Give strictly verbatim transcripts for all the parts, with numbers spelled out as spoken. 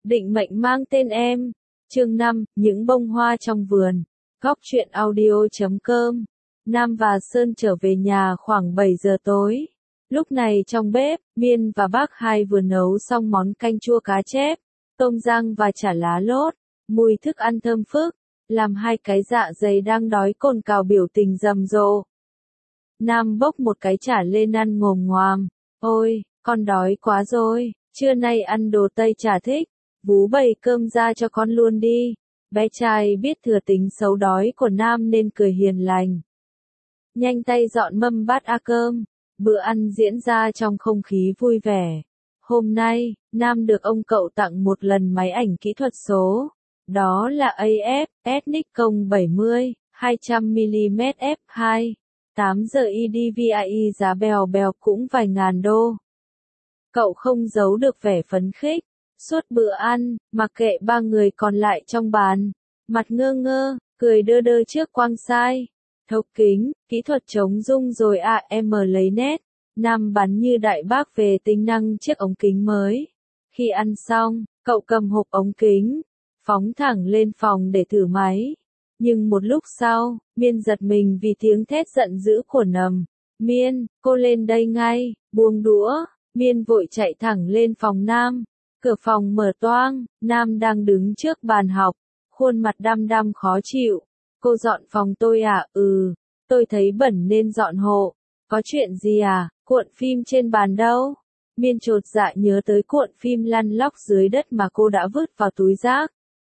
Định mệnh mang tên em. Chương năm, những bông hoa trong vườn. Góc truyện audio chấm com. Nam và Sơn trở về nhà khoảng bảy giờ tối. Lúc này trong bếp, Miên và bác hai vừa nấu xong món canh chua cá chép, tôm rang và chả lá lốt. Mùi thức ăn thơm phức, làm hai cái dạ dày đang đói cồn cào biểu tình rầm rộ. Nam bốc một cái chả lên ăn ngồm ngoàm. Ôi, con đói quá rồi, trưa nay ăn đồ Tây chả thích. Vú bày cơm ra cho con luôn đi. Bé trai biết thừa tính xấu đói của Nam nên cười hiền lành. Nhanh tay dọn mâm bát a cơm. Bữa ăn diễn ra trong không khí vui vẻ. Hôm nay, Nam được ông cậu tặng một lần máy ảnh kỹ thuật số. Đó là a ép ét Nikon bảy mươi, hai trăm mi-li-mét ép hai. tám giờ i đê vê i giá bèo bèo cũng vài ngàn đô. Cậu không giấu được vẻ phấn khích. Suốt bữa ăn, mặc kệ ba người còn lại trong bàn, mặt ngơ ngơ, cười đơ đơ trước quang sai. Thấu kính, kỹ thuật chống rung rồi à em lấy nét. Nam bắn như đại bác về tính năng chiếc ống kính mới. Khi ăn xong, cậu cầm hộp ống kính, phóng thẳng lên phòng để thử máy. Nhưng một lúc sau, Miên giật mình vì tiếng thét giận dữ của Nầm. Miên, cô lên đây ngay, buông đũa. Miên vội chạy thẳng lên phòng Nam. Cửa phòng mở toang, Nam đang đứng trước bàn học, khuôn mặt đăm đăm khó chịu. Cô dọn phòng tôi à? Ừ, tôi thấy bẩn nên dọn hộ. Có chuyện gì à? Cuộn phim trên bàn đâu? Miên chột dạ nhớ tới cuộn phim lăn lóc dưới đất mà cô đã vứt vào túi rác.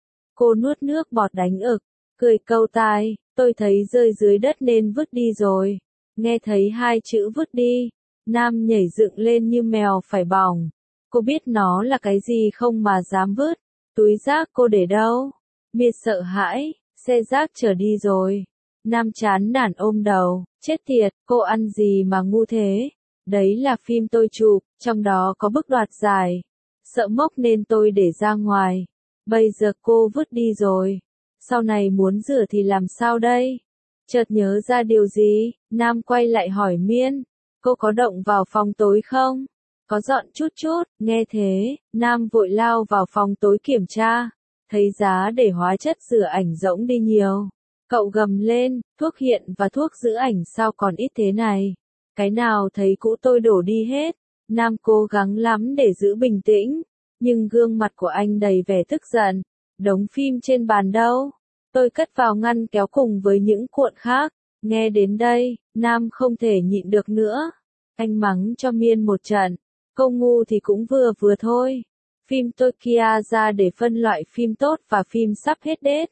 Cô nuốt nước bọt đánh ực, cười câu tai, tôi thấy rơi dưới đất nên vứt đi rồi. Nghe thấy hai chữ vứt đi, Nam nhảy dựng lên như mèo phải bỏng. Cô biết nó là cái gì không mà dám vứt. Túi rác cô để đâu? Miên sợ hãi, xe rác chở đi rồi. Nam chán nản ôm đầu, chết tiệt, cô ăn gì mà ngu thế? Đấy là phim tôi chụp, trong đó có bức đoạt giải. Sợ mốc nên tôi để ra ngoài. Bây giờ cô vứt đi rồi. Sau này muốn rửa thì làm sao đây? Chợt nhớ ra điều gì, Nam quay lại hỏi Miên. Cô có động vào phòng tối không? Có dọn chút chút, nghe thế, Nam vội lao vào phòng tối kiểm tra. Thấy giá để hóa chất rửa ảnh rỗng đi nhiều. Cậu gầm lên, thuốc hiện và thuốc giữ ảnh sao còn ít thế này? Cái nào thấy cũ tôi đổ đi hết. Nam cố gắng lắm để giữ bình tĩnh, nhưng gương mặt của anh đầy vẻ tức giận. Đống phim trên bàn đâu? Tôi cất vào ngăn kéo cùng với những cuộn khác. Nghe đến đây, Nam không thể nhịn được nữa. Anh mắng cho Miên một trận. Cô ngu thì cũng vừa vừa thôi. Phim tôi kia ra để phân loại phim tốt và phim sắp hết date.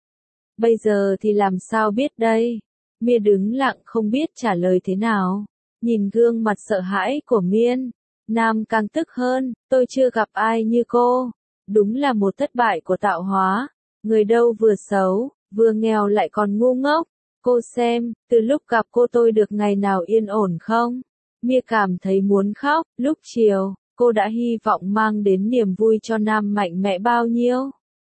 Bây giờ thì làm sao biết đây? Miên đứng lặng không biết trả lời thế nào. Nhìn gương mặt sợ hãi của Miên, Nam càng tức hơn. Tôi chưa gặp ai như cô. Đúng là một thất bại của tạo hóa. Người đâu vừa xấu, vừa nghèo lại còn ngu ngốc. Cô xem, từ lúc gặp cô tôi được ngày nào yên ổn không? Mia cảm thấy muốn khóc. Lúc chiều, cô đã hy vọng mang đến niềm vui cho Nam mạnh mẽ bao nhiêu.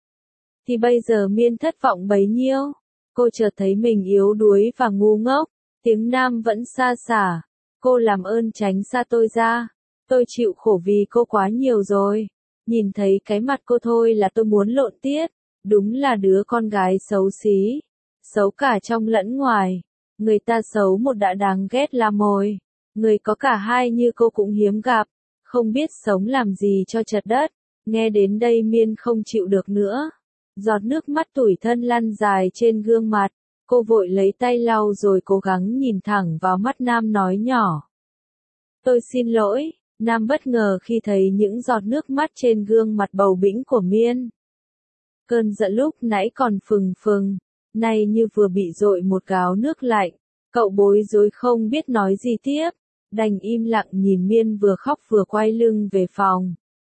Thì bây giờ Miên thất vọng bấy nhiêu. Cô chợt thấy mình yếu đuối và ngu ngốc. Tiếng Nam vẫn xa xả. Cô làm ơn tránh xa tôi ra. Tôi chịu khổ vì cô quá nhiều rồi. Nhìn thấy cái mặt cô thôi là tôi muốn lộn tiết. Đúng là đứa con gái xấu xí. Xấu cả trong lẫn ngoài. Người ta xấu một đã đáng ghét là mồi. Người có cả hai như cô cũng hiếm gặp. Không biết sống làm gì cho chật đất. Nghe đến đây Miên không chịu được nữa. Giọt nước mắt tủi thân lăn dài trên gương mặt. Cô vội lấy tay lau rồi cố gắng nhìn thẳng vào mắt Nam nói nhỏ. Tôi xin lỗi. Nam bất ngờ khi thấy những giọt nước mắt trên gương mặt bầu bĩnh của Miên. Cơn giận lúc nãy còn phừng phừng, nay như vừa bị dội một gáo nước lạnh. Cậu bối rối không biết nói gì tiếp. Đành im lặng nhìn Miên vừa khóc vừa quay lưng về phòng.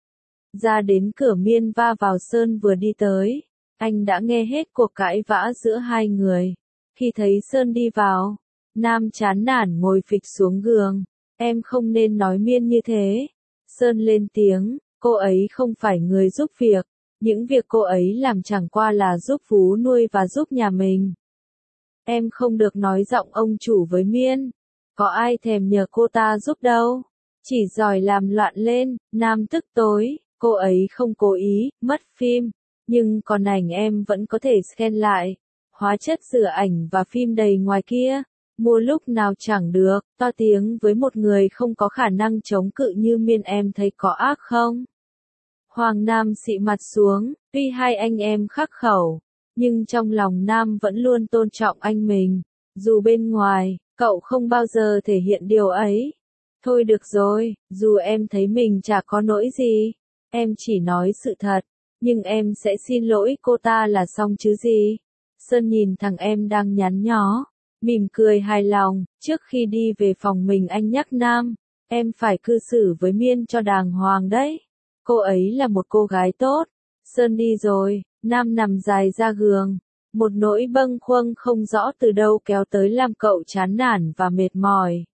Ra đến cửa Miên va vào Sơn vừa đi tới. Anh đã nghe hết cuộc cãi vã giữa hai người. Khi thấy Sơn đi vào, Nam chán nản ngồi phịch xuống giường. Em không nên nói Miên như thế. Sơn lên tiếng, cô ấy không phải người giúp việc. Những việc cô ấy làm chẳng qua là giúp Phú nuôi và giúp nhà mình. Em không được nói giọng ông chủ với Miên. Có ai thèm nhờ cô ta giúp đâu. Chỉ giỏi làm loạn lên. Nam tức tối, Cô ấy không cố ý, mất phim, nhưng còn ảnh em vẫn có thể scan lại. Hóa chất rửa ảnh và phim đầy ngoài kia, mua lúc nào chẳng được, to tiếng với một người không có khả năng chống cự như Miên, em thấy có ác không? Hoàng Nam xị mặt xuống, tuy hai anh em khắc khẩu, nhưng trong lòng Nam vẫn luôn tôn trọng anh mình, dù bên ngoài, cậu không bao giờ thể hiện điều ấy. Thôi được rồi, dù em thấy mình chả có lỗi gì, em chỉ nói sự thật, nhưng em sẽ xin lỗi cô ta là xong chứ gì. Sơn nhìn thằng em đang nhắn nhó, mỉm cười hài lòng, trước khi đi về phòng mình anh nhắc Nam, em phải cư xử với Miên cho đàng hoàng đấy. Cô ấy là một cô gái tốt. Sơn đi rồi, Nam nằm dài ra giường, một nỗi bâng khuâng không rõ từ đâu kéo tới làm cậu chán nản và mệt mỏi.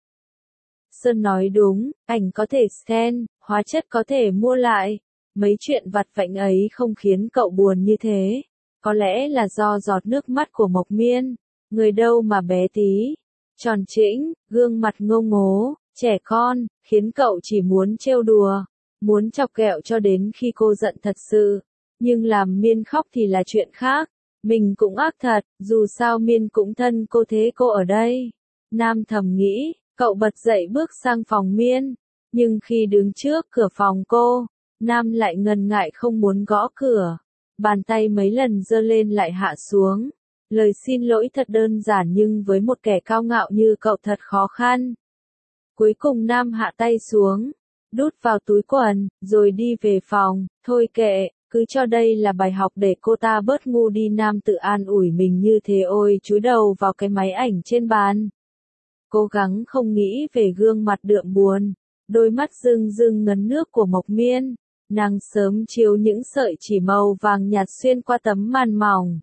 Sơn nói đúng, ảnh có thể scan, hóa chất có thể mua lại, mấy chuyện vặt vãnh ấy không khiến cậu buồn như thế. Có lẽ là do giọt nước mắt của Mộc Miên, người đâu mà bé tí, tròn trĩnh, gương mặt ngô ngố, trẻ con, khiến cậu chỉ muốn trêu đùa, muốn chọc ghẹo cho đến khi cô giận thật sự. Nhưng làm Miên khóc thì là chuyện khác, mình cũng ác thật, dù sao Miên cũng thân cô thế cô ở đây. Nam thầm nghĩ, cậu bật dậy bước sang phòng Miên, nhưng khi đứng trước cửa phòng cô, Nam lại ngần ngại không muốn gõ cửa. Bàn tay mấy lần giơ lên lại hạ xuống. Lời xin lỗi thật đơn giản nhưng với một kẻ cao ngạo như cậu thật khó khăn. Cuối cùng Nam hạ tay xuống, đút vào túi quần, rồi đi về phòng. Thôi kệ, cứ cho đây là bài học để cô ta bớt ngu đi. Nam tự an ủi mình như thế, ôi chúi đầu vào cái máy ảnh trên bàn. Cố gắng không nghĩ về gương mặt đượm buồn, đôi mắt rưng rưng ngấn nước của Mộc Miên. Nắng sớm chiếu những sợi chỉ màu vàng nhạt xuyên qua tấm màn mỏng,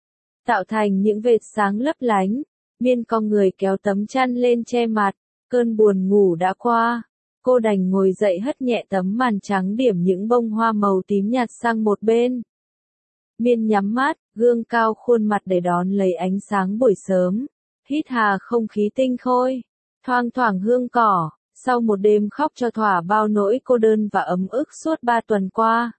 tạo thành những vệt sáng lấp lánh. Miên cong người kéo tấm chăn lên che mặt, cơn buồn ngủ đã qua. Cô đành ngồi dậy hất nhẹ tấm màn trắng điểm những bông hoa màu tím nhạt sang một bên. Miên nhắm mắt, gương cao khuôn mặt để đón lấy ánh sáng buổi sớm. Hít hà không khí tinh khôi, thoang thoảng hương cỏ. Sau một đêm khóc cho thỏa bao nỗi cô đơn và ấm ức suốt ba tuần qua,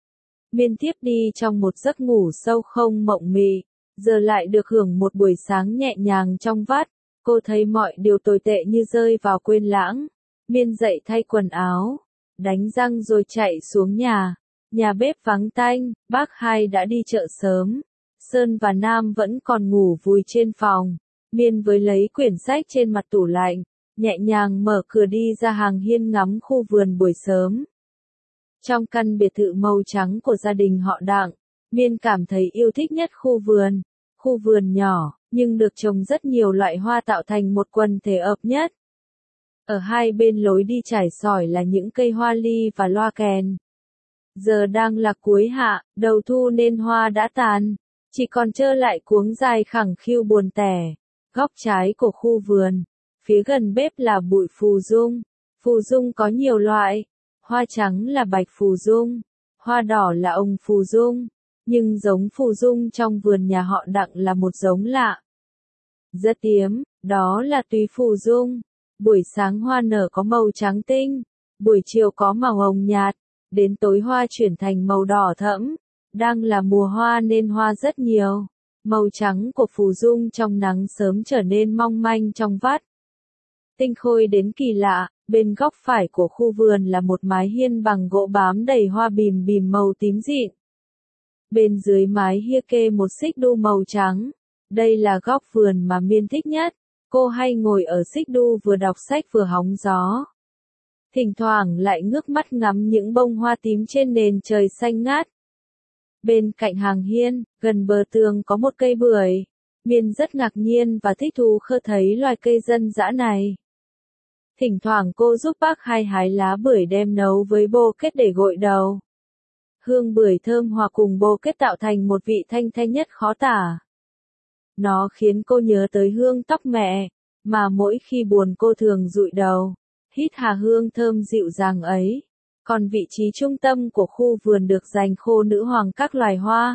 Miên thiếp đi trong một giấc ngủ sâu không mộng mị, giờ lại được hưởng một buổi sáng nhẹ nhàng trong vắt. Cô thấy mọi điều tồi tệ như rơi vào quên lãng. Miên dậy thay quần áo, đánh răng rồi chạy xuống nhà. Nhà bếp vắng tanh, bác hai đã đi chợ sớm. Sơn và Nam vẫn còn ngủ vùi trên phòng. Miên với lấy quyển sách trên mặt tủ lạnh, nhẹ nhàng mở cửa đi ra hàng hiên ngắm khu vườn buổi sớm. Trong căn biệt thự màu trắng của gia đình họ Đặng, Miên cảm thấy yêu thích nhất khu vườn. Khu vườn nhỏ, nhưng được trồng rất nhiều loại hoa tạo thành một quần thể ợp nhất. Ở hai bên lối đi trải sỏi là những cây hoa ly và loa kèn. Giờ đang là cuối hạ, đầu thu nên hoa đã tàn, chỉ còn trơ lại cuống dài khẳng khiu buồn tẻ. Góc trái của khu vườn, phía gần bếp là bụi phù dung. Phù dung có nhiều loại, hoa trắng là bạch phù dung, hoa đỏ là ông phù dung, nhưng giống phù dung trong vườn nhà họ Đặng là một giống lạ. Rất hiếm, đó là tùy phù dung. Buổi sáng hoa nở có màu trắng tinh, buổi chiều có màu hồng nhạt, đến tối hoa chuyển thành màu đỏ thẫm. Đang là mùa hoa nên hoa rất nhiều. Màu trắng của phù dung trong nắng sớm trở nên mong manh trong vắt. Tinh khôi đến kỳ lạ, bên góc phải của khu vườn là một mái hiên bằng gỗ bám đầy hoa bìm bìm màu tím dịn. Bên dưới mái hia kê một xích đu màu trắng. Đây là góc vườn mà Miên thích nhất. Cô hay ngồi ở xích đu vừa đọc sách vừa hóng gió. Thỉnh thoảng lại ngước mắt ngắm những bông hoa tím trên nền trời xanh ngát. Bên cạnh hàng hiên, gần bờ tường có một cây bưởi. Miên rất ngạc nhiên và thích thú khơ thấy loài cây dân dã này. Thỉnh thoảng cô giúp bác hai hái lá bưởi đem nấu với bô kết để gội đầu. Hương bưởi thơm hòa cùng bô kết tạo thành một vị thanh thanh nhất khó tả. Nó khiến cô nhớ tới hương tóc mẹ, mà mỗi khi buồn cô thường dụi đầu, hít hà hương thơm dịu dàng ấy. Còn vị trí trung tâm của khu vườn được dành khô nữ hoàng các loài hoa.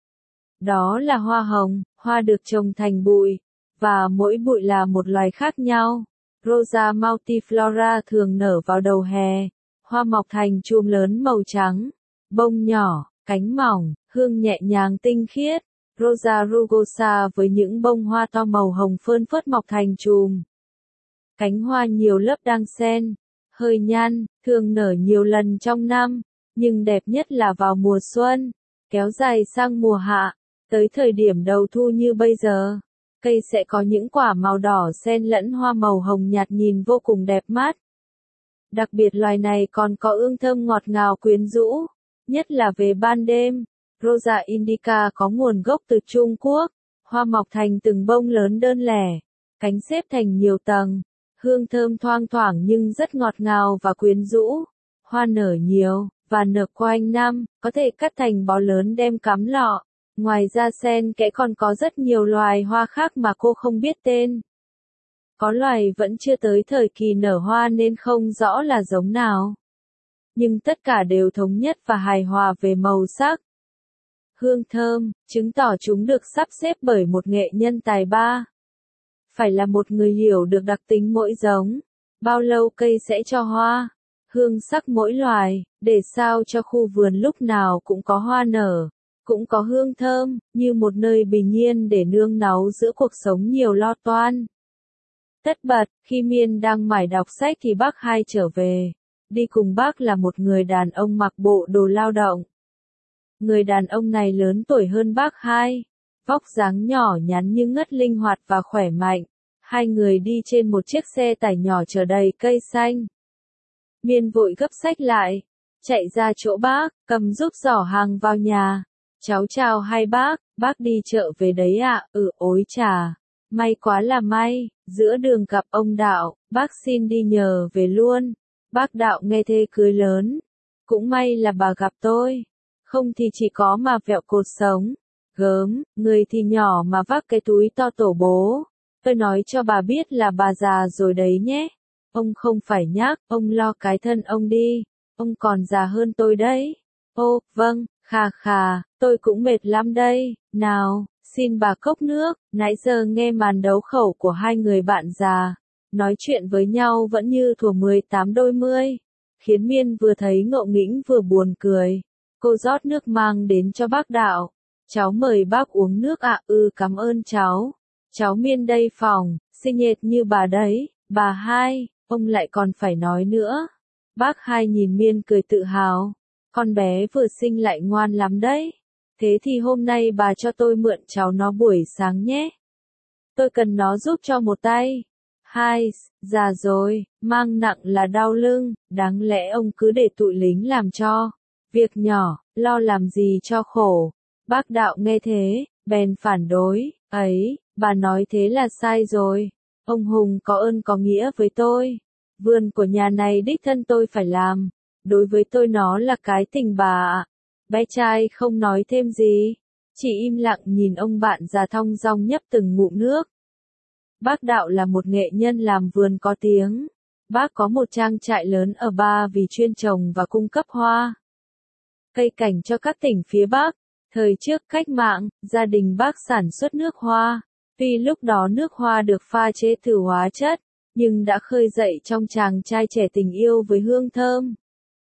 Đó là hoa hồng, hoa được trồng thành bụi, và mỗi bụi là một loài khác nhau. Rosa multiflora thường nở vào đầu hè. hoa mọc thành chùm lớn màu trắng, bông nhỏ, cánh mỏng, hương nhẹ nhàng tinh khiết. Rosa rugosa với những bông hoa to màu hồng phơn phớt mọc thành chùm. Cánh hoa nhiều lớp đan xen, hơi nhăn, thường nở nhiều lần trong năm, nhưng đẹp nhất là vào mùa xuân, kéo dài sang mùa hạ. Tới thời điểm đầu thu như bây giờ, cây sẽ có những quả màu đỏ xen lẫn hoa màu hồng nhạt nhìn vô cùng đẹp mắt. Đặc biệt loài này còn có hương thơm ngọt ngào quyến rũ, nhất là về ban đêm. Rosa indica có nguồn gốc từ Trung Quốc, hoa mọc thành từng bông lớn đơn lẻ, cánh xếp thành nhiều tầng, hương thơm thoang thoảng nhưng rất ngọt ngào và quyến rũ. Hoa nở nhiều, và nở quanh năm, có thể cắt thành bó lớn đem cắm lọ. Ngoài ra sen kẽ còn có rất nhiều loài hoa khác mà cô không biết tên. Có loài vẫn chưa tới thời kỳ nở hoa nên không rõ là giống nào. Nhưng tất cả đều thống nhất và hài hòa về màu sắc. Hương thơm, chứng tỏ chúng được sắp xếp bởi một nghệ nhân tài ba. Phải là một người hiểu được đặc tính mỗi giống, bao lâu cây sẽ cho hoa, hương sắc mỗi loài, để sao cho khu vườn lúc nào cũng có hoa nở, cũng có hương thơm, như một nơi bình yên để nương náu giữa cuộc sống nhiều lo toan. Tất bật, khi Miên đang mải đọc sách thì bác hai trở về. Đi cùng bác là một người đàn ông mặc bộ đồ lao động. Người đàn ông này lớn tuổi hơn bác hai, vóc dáng nhỏ nhắn nhưng ngất linh hoạt và khỏe mạnh. Hai người đi trên một chiếc xe tải nhỏ chở đầy cây xanh. Miên vội gấp sách lại, chạy ra chỗ bác, cầm giúp giỏ hàng vào nhà. Cháu chào hai bác, bác đi chợ về đấy ạ, à? Ừ, ối chà, may quá là may, giữa đường gặp ông Đạo, bác xin đi nhờ về luôn. Bác Đạo nghe thế cười lớn, cũng may là bà gặp tôi, không thì chỉ có mà vẹo cột sống. Gớm, người thì nhỏ mà vác cái túi to tổ bố. Tôi nói cho bà biết là bà già rồi đấy nhé. Ông không phải nhắc, ông lo cái thân ông đi, ông còn già hơn tôi đấy. Ô, vâng, khà khà, tôi cũng mệt lắm đây. Nào, xin bà cốc nước. Nãy giờ nghe màn đấu khẩu của hai người bạn già, nói chuyện với nhau vẫn như thuở mười tám đôi mươi, khiến Miên vừa thấy ngộ nghĩnh vừa buồn cười. Cô rót nước mang đến cho bác Đạo. Cháu mời bác uống nước ạ. À, ừ, cảm ơn cháu. Cháu Miên đây phòng, xinh nhệt như bà đấy. Bà hai, ông lại còn phải nói nữa. Bác hai nhìn Miên cười tự hào. Con bé vừa sinh lại ngoan lắm đấy. Thế thì hôm nay bà cho tôi mượn cháu nó buổi sáng nhé. Tôi cần nó giúp cho một tay. Hai, già rồi, mang nặng là đau lưng, đáng lẽ ông cứ để tụi lính làm cho. Việc nhỏ, lo làm gì cho khổ. Bác Đạo nghe thế, bèn phản đối, ấy, bà nói thế là sai rồi. Ông Hùng có ơn có nghĩa với tôi. Vườn của nhà này đích thân tôi phải làm. Đối với tôi nó là cái tình bà ạ. Bé trai không nói thêm gì, chỉ im lặng nhìn ông bạn già thong dong nhấp từng ngụm nước. Bác Đạo là một nghệ nhân làm vườn có tiếng. Bác có một trang trại lớn ở Ba Vì chuyên trồng và cung cấp hoa, cây cảnh cho các tỉnh phía Bắc. Thời trước cách mạng, gia đình bác sản xuất nước hoa. Tuy lúc đó nước hoa được pha chế thử hóa chất, nhưng đã khơi dậy trong chàng trai trẻ tình yêu với hương thơm.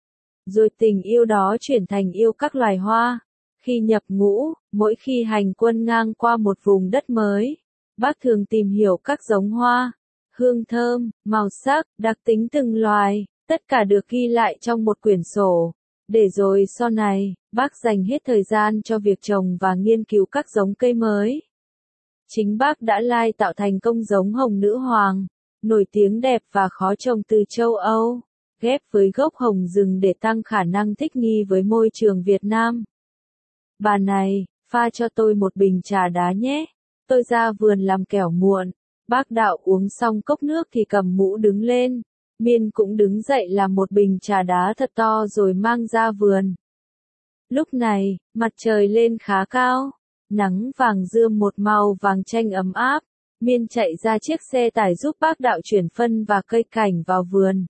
Rồi tình yêu đó chuyển thành yêu các loài hoa. Khi nhập ngũ, mỗi khi hành quân ngang qua một vùng đất mới, bác thường tìm hiểu các giống hoa, hương thơm, màu sắc, đặc tính từng loài, tất cả được ghi lại trong một quyển sổ. Để rồi sau này, bác dành hết thời gian cho việc trồng và nghiên cứu các giống cây mới. Chính bác đã lai tạo thành công giống hồng nữ hoàng, nổi tiếng đẹp và khó trồng từ châu Âu, ghép với gốc hồng rừng để tăng khả năng thích nghi với môi trường Việt Nam. Bà này, pha cho tôi một bình trà đá nhé. Tôi ra vườn làm kẻo muộn. Bác Đạo uống xong cốc nước thì cầm mũ đứng lên. Miên cũng đứng dậy làm một bình trà đá thật to rồi mang ra vườn. Lúc này, mặt trời lên khá cao. Nắng vàng rươm một màu vàng chanh ấm áp. Miên chạy ra chiếc xe tải giúp bác Đạo chuyển phân và cây cảnh vào vườn.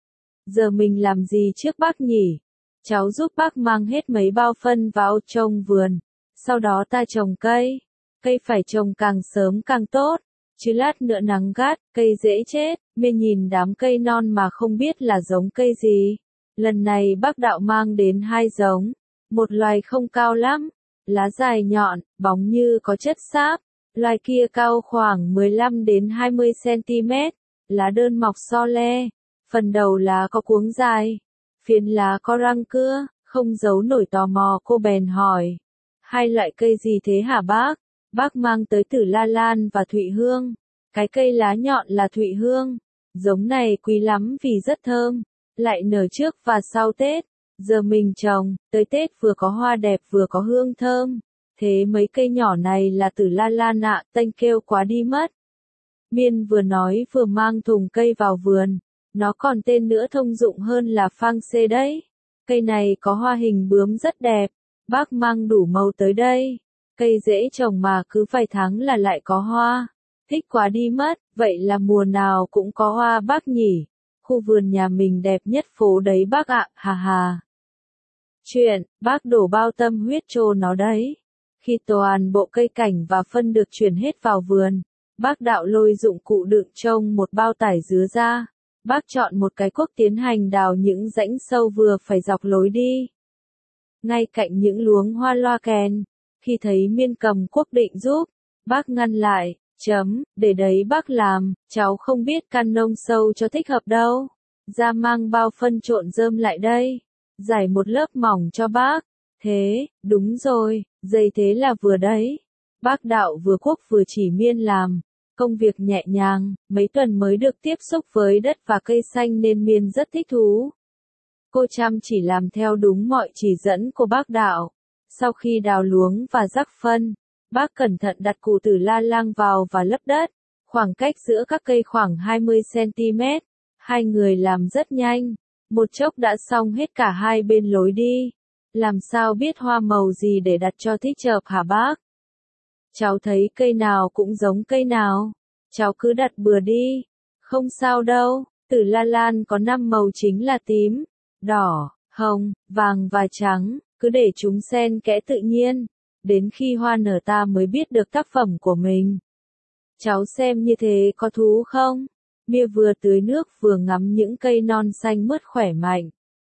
Giờ mình làm gì trước bác nhỉ? Cháu giúp bác mang hết mấy bao phân vào trồng vườn. Sau đó ta trồng cây. Cây phải trồng càng sớm càng tốt. Chứ lát nữa nắng gắt, cây dễ chết. Miên nhìn đám cây non mà không biết là giống cây gì. Lần này bác đạo mang đến hai giống, một loài không cao lắm, lá dài nhọn, bóng như có chất xáp, loài kia cao khoảng mười lăm đến hai mươi xăng-ti-mét, lá đơn mọc so le, phần đầu lá có cuống dài, phiến lá có răng cưa, không giấu nổi tò mò cô bèn hỏi. Hai loại cây gì thế hả bác? Bác mang tới từ La Lan và Thụy Hương. Cái cây lá nhọn là Thụy Hương. Giống này quý lắm vì rất thơm, lại nở trước và sau Tết. Giờ mình trồng, tới Tết vừa có hoa đẹp vừa có hương thơm. Thế mấy cây nhỏ này là từ La Lan ạ, tênh kêu quá đi mất. Miên vừa nói vừa mang thùng cây vào vườn. Nó còn tên nữa thông dụng hơn là phang xê đấy. Cây này có hoa hình bướm rất đẹp. Bác mang đủ màu tới đây. Cây dễ trồng mà cứ vài tháng là lại có hoa. Thích quá đi mất, vậy là mùa nào cũng có hoa bác nhỉ. Khu vườn nhà mình đẹp nhất phố đấy bác ạ, hà hà. Chuyện, bác đổ bao tâm huyết cho nó đấy. Khi toàn bộ cây cảnh và phân được chuyển hết vào vườn, bác đạo lôi dụng cụ đựng trông một bao tải dứa ra. Bác chọn một cái cuốc tiến hành đào những rãnh sâu vừa phải dọc lối đi. Ngay cạnh những luống hoa loa kèn, khi thấy Miên cầm cuốc định giúp, bác ngăn lại, chấm, để đấy bác làm, cháu không biết căn nông sâu cho thích hợp đâu. Ra mang bao phân trộn rơm lại đây, giải một lớp mỏng cho bác. Thế, đúng rồi, dây thế là vừa đấy. Bác đạo vừa cuốc vừa chỉ Miên làm. Công việc nhẹ nhàng, mấy tuần mới được tiếp xúc với đất và cây xanh nên Miên rất thích thú. Cô chăm chỉ làm theo đúng mọi chỉ dẫn của bác đạo. Sau khi đào luống và rắc phân, bác cẩn thận đặt củ tử la lang vào và lấp đất. Khoảng cách giữa các cây khoảng hai mươi xăng-ti-mét. Hai người làm rất nhanh. Một chốc đã xong hết cả hai bên lối đi. Làm sao biết hoa màu gì để đặt cho thích hợp hả bác? Cháu thấy cây nào cũng giống cây nào. Cháu cứ đặt bừa đi. Không sao đâu, tử la lan có năm màu chính là tím, đỏ, hồng, vàng và trắng. Cứ để chúng xen kẽ tự nhiên. Đến khi hoa nở ta mới biết được tác phẩm của mình. Cháu xem như thế có thú không? Mia vừa tưới nước vừa ngắm những cây non xanh mướt khỏe mạnh.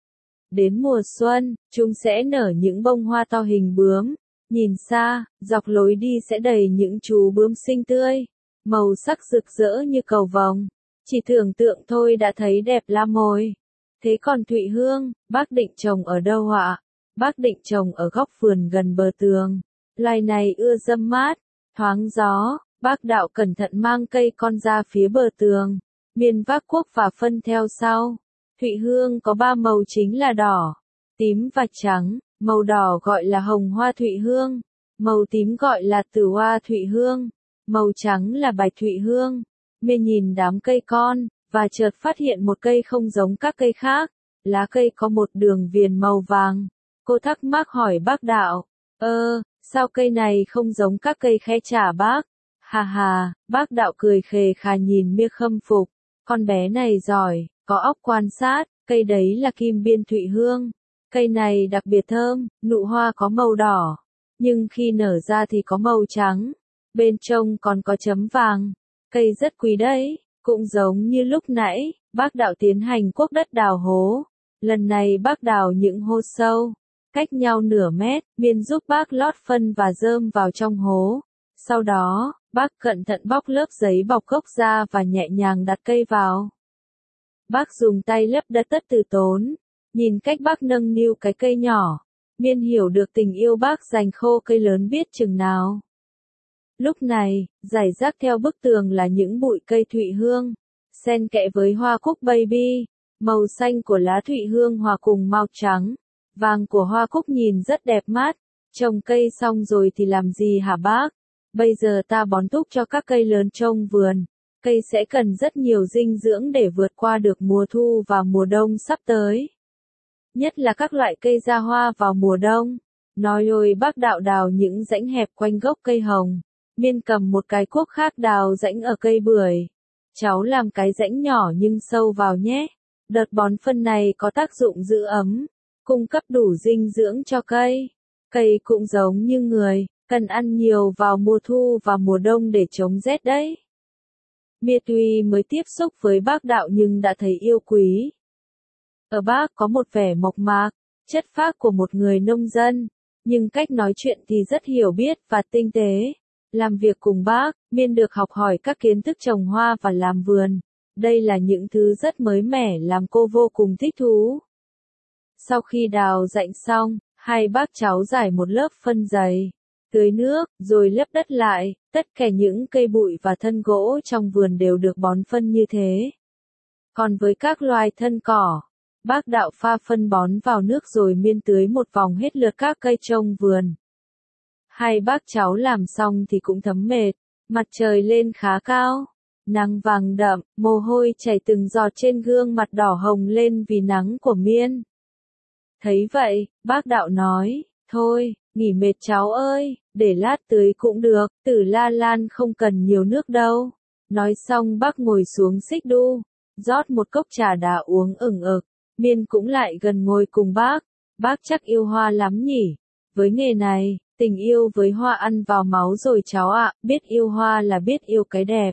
Đến mùa xuân, chúng sẽ nở những bông hoa to hình bướm. Nhìn xa, dọc lối đi sẽ đầy những chú bướm xinh tươi, màu sắc rực rỡ như cầu vồng. Chỉ tưởng tượng thôi đã thấy đẹp lắm rồi. Thế còn Thụy Hương, bác định trồng ở đâu ạ? Bác định trồng ở góc vườn gần bờ tường. Loài này ưa râm mát, thoáng gió. Bác đạo cẩn thận mang cây con ra phía bờ tường. Miên vác cuốc và phân theo sau. Thụy Hương có ba màu chính là đỏ, tím và trắng. Màu đỏ gọi là hồng hoa Thụy Hương, màu tím gọi là tử hoa Thụy Hương, màu trắng là bạch Thụy Hương. Miên nhìn đám cây con, và chợt phát hiện một cây không giống các cây khác. Lá cây có một đường viền màu vàng. Cô thắc mắc hỏi bác đạo, ơ, sao cây này không giống các cây khe chả bác? Hà hà, bác đạo cười khề khà nhìn Mia khâm phục. Con bé này giỏi, có óc quan sát, cây đấy là kim biên Thụy Hương. Cây này đặc biệt thơm, nụ hoa có màu đỏ, nhưng khi nở ra thì có màu trắng, bên trong còn có chấm vàng. Cây rất quý đấy, cũng giống như lúc nãy, bác đạo tiến hành cuốc đất đào hố. Lần này bác đào những hố sâu, cách nhau nửa mét, Miên giúp bác lót phân và rơm vào trong hố. Sau đó, bác cẩn thận bóc lớp giấy bọc gốc ra và nhẹ nhàng đặt cây vào. Bác dùng tay lấp đất tất từ tốn. Nhìn cách bác nâng niu cái cây nhỏ, Miên hiểu được tình yêu bác dành khô cây lớn biết chừng nào. Lúc này, rải rác theo bức tường là những bụi cây Thụy Hương, xen kẽ với hoa cúc baby. Màu xanh của lá Thụy Hương hòa cùng màu trắng, vàng của hoa cúc nhìn rất đẹp mắt. Trồng cây xong rồi thì làm gì hả bác? Bây giờ ta bón thúc cho các cây lớn trong vườn. Cây sẽ cần rất nhiều dinh dưỡng để vượt qua được mùa thu và mùa đông sắp tới. Nhất là các loại cây ra hoa vào mùa đông. Nói rồi bác đạo đào những rãnh hẹp quanh gốc cây hồng. Miên cầm một cái cuốc khác đào rãnh ở cây bưởi. Cháu làm cái rãnh nhỏ nhưng sâu vào nhé. Đợt bón phân này có tác dụng giữ ấm, cung cấp đủ dinh dưỡng cho cây. Cây cũng giống như người, cần ăn nhiều vào mùa thu và mùa đông để chống rét đấy. Mia tuy mới tiếp xúc với bác đạo nhưng đã thấy yêu quý. Ở bác có một vẻ mộc mạc, chất phác của một người nông dân, nhưng cách nói chuyện thì rất hiểu biết và tinh tế. Làm việc cùng bác, Miên được học hỏi các kiến thức trồng hoa và làm vườn. Đây là những thứ rất mới mẻ làm cô vô cùng thích thú. Sau khi đào rãnh xong, hai bác cháu rải một lớp phân dày, tưới nước, rồi lấp đất lại, tất cả những cây bụi và thân gỗ trong vườn đều được bón phân như thế. Còn với các loài thân cỏ, bác Đạo pha phân bón vào nước rồi Miên tưới một vòng hết lượt các cây trong vườn. Hai bác cháu làm xong thì cũng thấm mệt, mặt trời lên khá cao, nắng vàng đậm, mồ hôi chảy từng giọt trên gương mặt đỏ hồng lên vì nắng của Miên. Thấy vậy, bác Đạo nói, thôi, nghỉ mệt cháu ơi, để lát tưới cũng được, Tử La Lan không cần nhiều nước đâu. Nói xong bác ngồi xuống xích đu, rót một cốc trà đá uống ửng ực. Miên cũng lại gần ngồi cùng bác, bác chắc yêu hoa lắm nhỉ. Với nghề này, tình yêu với hoa ăn vào máu rồi cháu ạ, biết yêu hoa là biết yêu cái đẹp.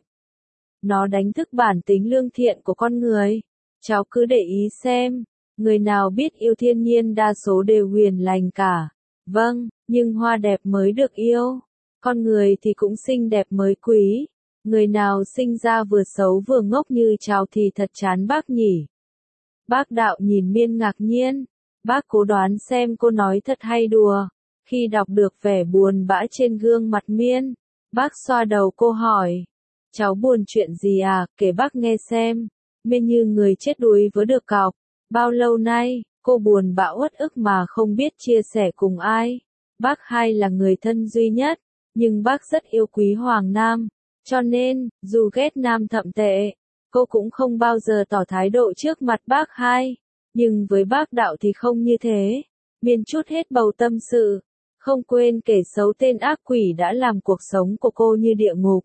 Nó đánh thức bản tính lương thiện của con người. Cháu cứ để ý xem, người nào biết yêu thiên nhiên đa số đều hiền lành cả. Vâng, nhưng hoa đẹp mới được yêu. Con người thì cũng xinh đẹp mới quý. Người nào sinh ra vừa xấu vừa ngốc như cháu thì thật chán bác nhỉ. Bác Đạo nhìn Miên ngạc nhiên. Bác cố đoán xem cô nói thật hay đùa. Khi đọc được vẻ buồn bã trên gương mặt Miên, bác xoa đầu cô hỏi. Cháu buồn chuyện gì à, kể bác nghe xem. Miên như người chết đuối với được cọc. Bao lâu nay, cô buồn bã uất ức mà không biết chia sẻ cùng ai. Bác hai là người thân duy nhất, nhưng bác rất yêu quý Hoàng Nam. Cho nên, dù ghét Nam thậm tệ, cô cũng không bao giờ tỏ thái độ trước mặt bác hai. Nhưng với bác Đạo thì không như thế. Miên chút hết bầu tâm sự, không quên kể xấu tên ác quỷ đã làm cuộc sống của cô như địa ngục.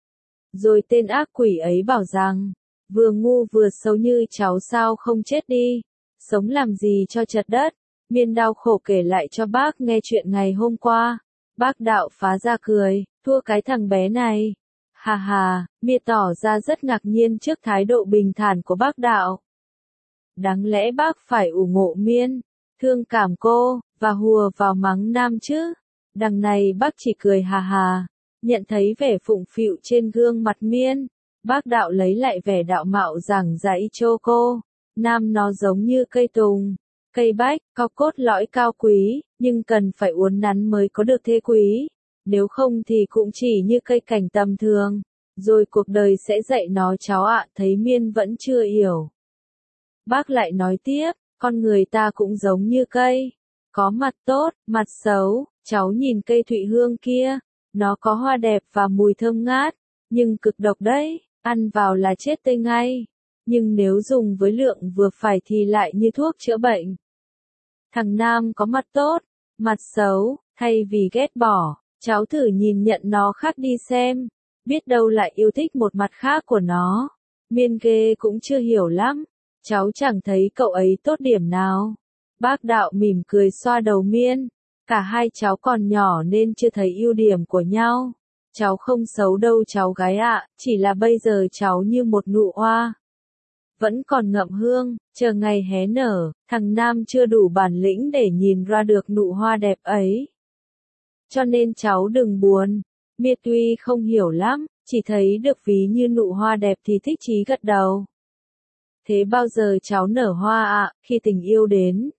Rồi tên ác quỷ ấy bảo rằng, vừa ngu vừa xấu như cháu sao không chết đi, sống làm gì cho chật đất. Miên đau khổ kể lại cho bác nghe chuyện ngày hôm qua. Bác Đạo phá ra cười, thua cái thằng bé này. Hà hà, Miên tỏ ra rất ngạc nhiên trước thái độ bình thản của bác Đạo. Đáng lẽ bác phải ủng hộ Miên, thương cảm cô, và hùa vào mắng Nam chứ. Đằng này bác chỉ cười hà hà, nhận thấy vẻ phụng phịu trên gương mặt Miên. Bác Đạo lấy lại vẻ đạo mạo giảng dạy cho cô. Nam nó giống như cây tùng, cây bách, có cốt lõi cao quý, nhưng cần phải uốn nắn mới có được thế quý. Nếu không thì cũng chỉ như cây cảnh tầm thường. Rồi cuộc đời sẽ dạy nó cháu ạ. Thấy Miên vẫn chưa hiểu, bác lại nói tiếp, con người ta cũng giống như cây. Có mặt tốt, mặt xấu. Cháu nhìn cây thụy hương kia, nó có hoa đẹp và mùi thơm ngát, nhưng cực độc đấy, ăn vào là chết tươi ngay. Nhưng nếu dùng với lượng vừa phải thì lại như thuốc chữa bệnh. Thằng Nam có mặt tốt, mặt xấu, thay vì ghét bỏ, cháu thử nhìn nhận nó khác đi xem, biết đâu lại yêu thích một mặt khác của nó. Miên ghê cũng chưa hiểu lắm, cháu chẳng thấy cậu ấy tốt điểm nào. Bác Đạo mỉm cười xoa đầu Miên, cả hai cháu còn nhỏ nên chưa thấy ưu điểm của nhau. Cháu không xấu đâu cháu gái ạ, chỉ là bây giờ cháu như một nụ hoa. Vẫn còn ngậm hương, chờ ngày hé nở, thằng Nam chưa đủ bản lĩnh để nhìn ra được nụ hoa đẹp ấy. Cho nên cháu đừng buồn. Miên tuy không hiểu lắm, chỉ thấy được ví như nụ hoa đẹp thì thích chí gật đầu. Thế bao giờ cháu nở hoa ạ, khi tình yêu đến?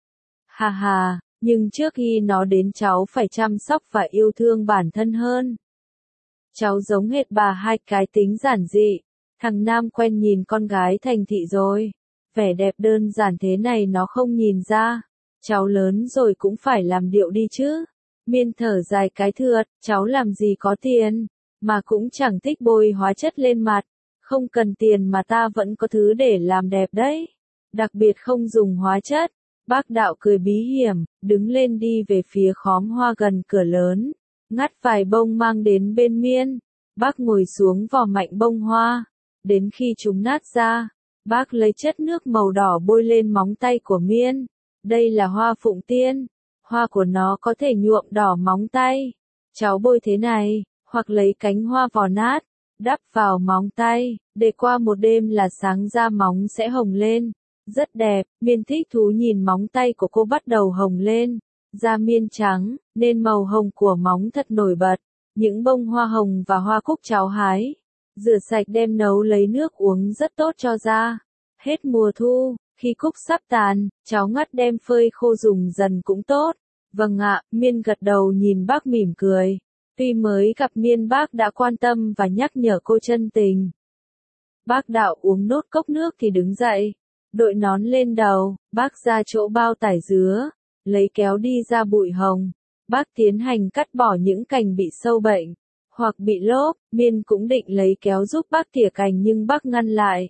Hà hà, nhưng trước khi nó đến cháu phải chăm sóc và yêu thương bản thân hơn. Cháu giống hệt bà hai cái tính giản dị. Thằng Nam quen nhìn con gái thành thị rồi. Vẻ đẹp đơn giản thế này nó không nhìn ra. Cháu lớn rồi cũng phải làm điệu đi chứ. Miên thở dài cái thượt, cháu làm gì có tiền, mà cũng chẳng thích bôi hóa chất lên mặt. Không cần tiền mà ta vẫn có thứ để làm đẹp đấy. Đặc biệt không dùng hóa chất. Bác Đạo cười bí hiểm, đứng lên đi về phía khóm hoa gần cửa lớn. Ngắt vài bông mang đến bên Miên. Bác ngồi xuống vò mạnh bông hoa. Đến khi chúng nát ra, bác lấy chất nước màu đỏ bôi lên móng tay của Miên. Đây là hoa phụng tiên. Hoa của nó có thể nhuộm đỏ móng tay. Cháu bôi thế này, hoặc lấy cánh hoa vò nát, đắp vào móng tay, để qua một đêm là sáng ra móng sẽ hồng lên. Rất đẹp, Miên thích thú nhìn móng tay của cô bắt đầu hồng lên. Da Miên trắng, nên màu hồng của móng thật nổi bật. Những bông hoa hồng và hoa cúc cháu hái. Rửa sạch đem nấu lấy nước uống rất tốt cho da. Hết mùa thu, khi cúc sắp tàn, cháu ngắt đem phơi khô dùng dần cũng tốt. Vâng ạ, Miên gật đầu nhìn bác mỉm cười. Tuy mới gặp Miên bác đã quan tâm và nhắc nhở cô chân tình. Bác Đạo uống nốt cốc nước thì đứng dậy. Đội nón lên đầu, bác ra chỗ bao tải dứa. Lấy kéo đi ra bụi hồng. Bác tiến hành cắt bỏ những cành bị sâu bệnh. Hoặc bị lốp, Miên cũng định lấy kéo giúp bác tỉa cành nhưng bác ngăn lại.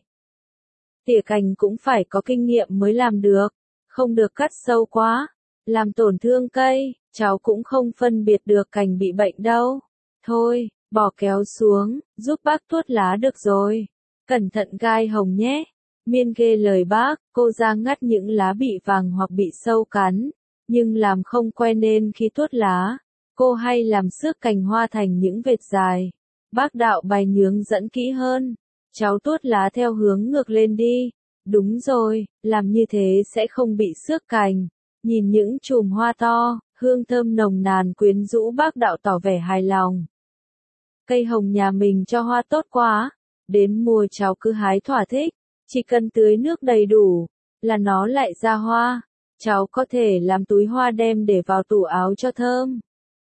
Tỉa cành cũng phải có kinh nghiệm mới làm được. Không được cắt sâu quá. Làm tổn thương cây, cháu cũng không phân biệt được cành bị bệnh đâu. Thôi, bỏ kéo xuống, giúp bác tuốt lá được rồi. Cẩn thận gai hồng nhé. Miên ghê lời bác, cô ra ngắt những lá bị vàng hoặc bị sâu cắn. Nhưng làm không quen nên khi tuốt lá, cô hay làm xước cành hoa thành những vệt dài. Bác Đạo bày nhướng dẫn kỹ hơn. Cháu tuốt lá theo hướng ngược lên đi. Đúng rồi, làm như thế sẽ không bị xước cành. Nhìn những chùm hoa to, hương thơm nồng nàn quyến rũ bác Đạo tỏ vẻ hài lòng. Cây hồng nhà mình cho hoa tốt quá. Đến mùa cháu cứ hái thỏa thích. Chỉ cần tưới nước đầy đủ, là nó lại ra hoa. Cháu có thể làm túi hoa đem để vào tủ áo cho thơm.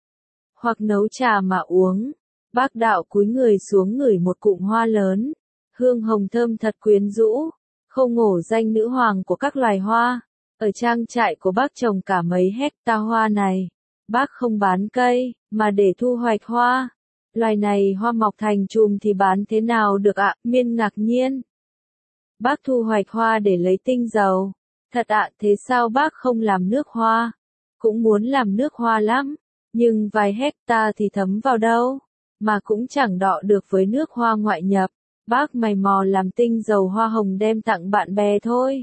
Hoặc nấu trà mà uống. Bác Đạo cúi người xuống ngửi một cụm hoa lớn. Hương hồng thơm thật quyến rũ. Không ngổ danh nữ hoàng của các loài hoa. Ở trang trại của bác trồng cả mấy hecta hoa này. Bác không bán cây, mà để thu hoạch hoa. Loài này hoa mọc thành chùm thì bán thế nào được ạ? Miên ngạc nhiên. Bác thu hoạch hoa để lấy tinh dầu. Thật ạ, thế sao bác không làm nước hoa? Cũng muốn làm nước hoa lắm. Nhưng vài hecta thì thấm vào đâu? Mà cũng chẳng đọ được với nước hoa ngoại nhập. Bác mày mò làm tinh dầu hoa hồng đem tặng bạn bè thôi.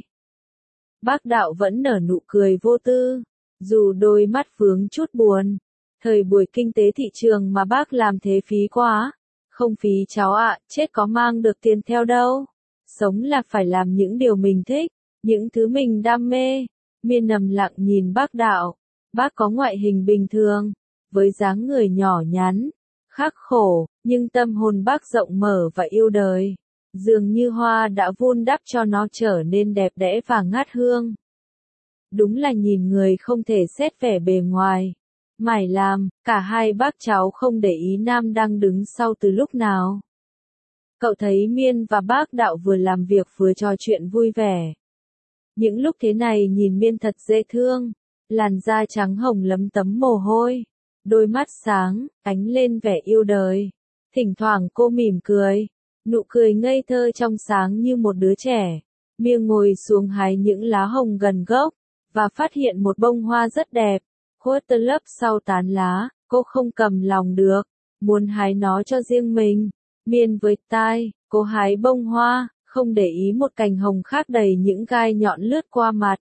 Bác Đạo vẫn nở nụ cười vô tư. Dù đôi mắt vướng chút buồn. Thời buổi kinh tế thị trường mà bác làm thế phí quá. Không phí cháu ạ, chết có mang được tiền theo đâu. Sống là phải làm những điều mình thích, những thứ mình đam mê. Miên nằm lặng nhìn bác Đạo. Bác có ngoại hình bình thường, với dáng người nhỏ nhắn, khắc khổ, nhưng tâm hồn bác rộng mở và yêu đời. Dường như hoa đã vun đắp cho nó trở nên đẹp đẽ và ngát hương. Đúng là nhìn người không thể xét vẻ bề ngoài. Mải làm, cả hai bác cháu không để ý Nam đang đứng sau từ lúc nào. Cậu thấy Miên và bác Đạo vừa làm việc vừa trò chuyện vui vẻ. Những lúc thế này nhìn Miên thật dễ thương. Làn da trắng hồng lấm tấm mồ hôi. Đôi mắt sáng, ánh lên vẻ yêu đời. Thỉnh thoảng cô mỉm cười. Nụ cười ngây thơ trong sáng như một đứa trẻ. Miên ngồi xuống hái những lá hồng gần gốc. Và phát hiện một bông hoa rất đẹp. Khuất tơ lấp sau tán lá, cô không cầm lòng được. Muốn hái nó cho riêng mình. Miên với tai, cô hái bông hoa, không để ý một cành hồng khác đầy những gai nhọn lướt qua mặt.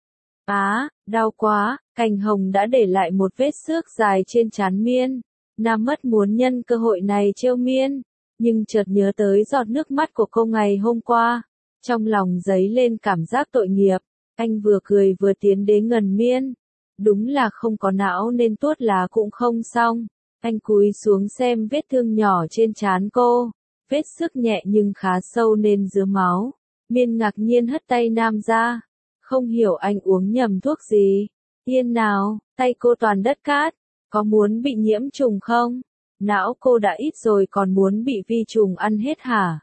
Á, đau quá, cành hồng đã để lại một vết xước dài trên trán Miên. Nam mất muốn nhân cơ hội này trêu Miên, nhưng chợt nhớ tới giọt nước mắt của cô ngày hôm qua. Trong lòng dấy lên cảm giác tội nghiệp, anh vừa cười vừa tiến đến gần Miên. Đúng là không có não nên tuốt lá cũng không xong. Anh cúi xuống xem vết thương nhỏ trên trán cô. Vết xước nhẹ nhưng khá sâu nên dứa máu. Miên ngạc nhiên hất tay Nam ra. Không hiểu anh uống nhầm thuốc gì. Yên nào, tay cô toàn đất cát. Có muốn bị nhiễm trùng không? Não cô đã ít rồi còn muốn bị vi trùng ăn hết hả?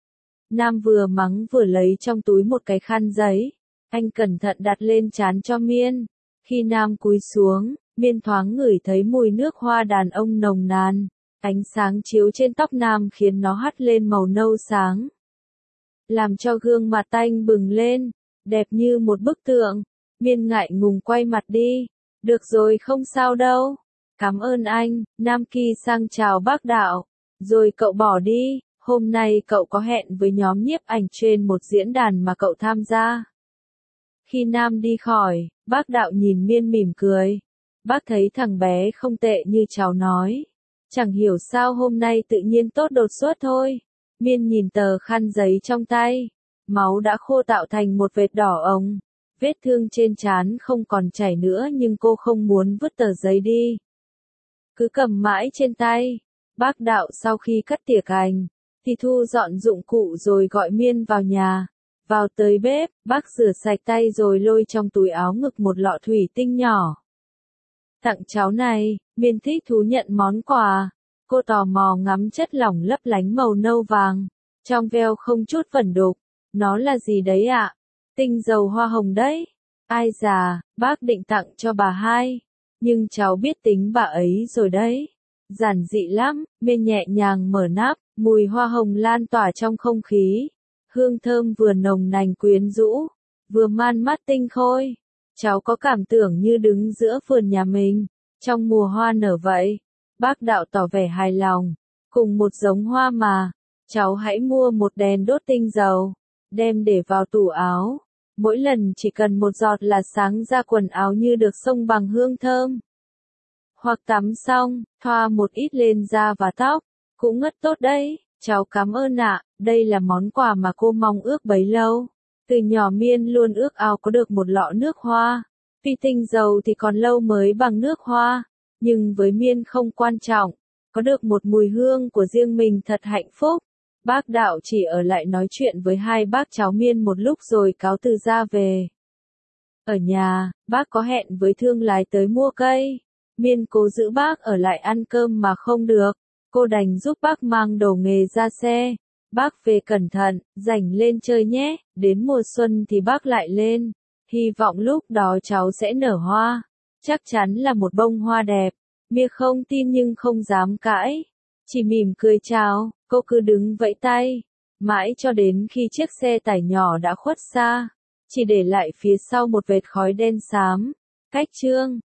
Nam vừa mắng vừa lấy trong túi một cái khăn giấy. Anh cẩn thận đặt lên trán cho Miên. Khi Nam cúi xuống, Miên thoáng ngửi thấy mùi nước hoa đàn ông nồng nàn. Ánh sáng chiếu trên tóc Nam khiến nó hắt lên màu nâu sáng. Làm cho gương mặt anh bừng lên, đẹp như một bức tượng. Miên ngại ngùng quay mặt đi. Được rồi không sao đâu. Cảm ơn anh, Nam Kỳ sang chào bác Đạo. Rồi cậu bỏ đi, hôm nay cậu có hẹn với nhóm nhiếp ảnh trên một diễn đàn mà cậu tham gia. Khi Nam đi khỏi, bác Đạo nhìn Miên mỉm cười. Bác thấy thằng bé không tệ như cháu nói. Chẳng hiểu sao hôm nay tự nhiên tốt đột xuất thôi. Miên nhìn tờ khăn giấy trong tay. máu đã khô tạo thành một vệt đỏ ồng. Vết thương trên trán không còn chảy nữa nhưng cô không muốn vứt tờ giấy đi. Cứ cầm mãi trên tay. Bác Đạo sau khi cắt tỉa cành, thì thu dọn dụng cụ rồi gọi Miên vào nhà. Vào tới bếp, bác rửa sạch tay rồi lôi trong túi áo ngực một lọ thủy tinh nhỏ. Tặng cháu này, Miên thích thú nhận món quà. Cô tò mò ngắm chất lỏng lấp lánh màu nâu vàng. Trong veo không chút vẩn đục. Nó là gì đấy ạ? À? Tinh dầu hoa hồng đấy. Ai già, bác định tặng cho bà hai. Nhưng cháu biết tính bà ấy rồi đấy. Giản dị lắm, Miên nhẹ nhàng mở nắp, mùi hoa hồng lan tỏa trong không khí. Hương thơm vừa nồng nàn quyến rũ, vừa man mắt tinh khôi. Cháu có cảm tưởng như đứng giữa vườn nhà mình, trong mùa hoa nở vậy. Bác Đạo tỏ vẻ hài lòng. Cùng một giống hoa mà, cháu hãy mua một đèn đốt tinh dầu, đem để vào tủ áo. Mỗi lần chỉ cần một giọt là sáng ra quần áo như được xông bằng hương thơm. Hoặc tắm xong, thoa một ít lên da và tóc, cũng ngất tốt đấy. Cháu cảm ơn ạ, đây là món quà mà cô mong ước bấy lâu. Từ nhỏ Miên luôn ước ao có được một lọ nước hoa. Vì tinh dầu thì còn lâu mới bằng nước hoa, nhưng với Miên không quan trọng. Có được một mùi hương của riêng mình thật hạnh phúc. Bác Đạo chỉ ở lại nói chuyện với hai bác cháu Miên một lúc rồi cáo từ ra về. Ở nhà, bác có hẹn với thương lái tới mua cây. Miên cố giữ bác ở lại ăn cơm mà không được. Cô đành giúp bác mang đồ nghề ra xe. Bác về cẩn thận, rảnh lên chơi nhé, đến mùa xuân thì bác lại lên. Hy vọng lúc đó cháu sẽ nở hoa. Chắc chắn là một bông hoa đẹp. Mia không tin nhưng không dám cãi. Chỉ mỉm cười chào, cô cứ đứng vẫy tay. Mãi cho đến khi chiếc xe tải nhỏ đã khuất xa. Chỉ để lại phía sau một vệt khói đen xám. Cách chương